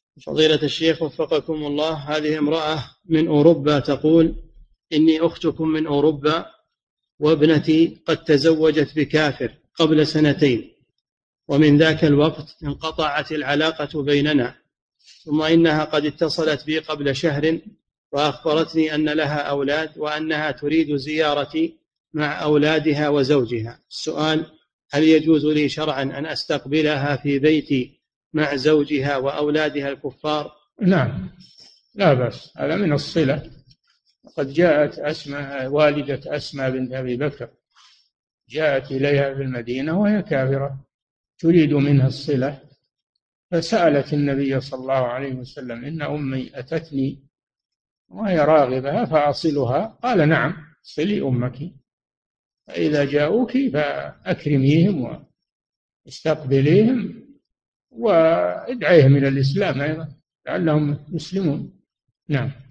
فضيلة الشيخ وفقكم الله، هذه امرأة من أوروبا تقول: إني أختكم من أوروبا، وابنتي قد تزوجت بكافر قبل 2 سنين، ومن ذاك الوقت انقطعت العلاقة بيننا، ثم إنها قد اتصلت بي قبل شهر وأخبرتني أن لها أولاد وأنها تريد زيارتي مع أولادها وزوجها. السؤال: هل يجوز لي شرعا أن أستقبلها في بيتي مع زوجها وأولادها الكفار؟ نعم، لا بأس، هذا من الصلة. قد جاءت أسماء والدة أسماء بنت أبي بكر، جاءت إليها في المدينة وهي كافرة تريد منها الصلة، فسألت النبي صلى الله عليه وسلم: إن أمي أتتني وهي راغبة فأصلها؟ قال: نعم، صلي أمك، فإذا جاءوك فأكرميهم واستقبليهم وادعيهم إلى الإسلام أيضا لعلهم يسلمون. نعم.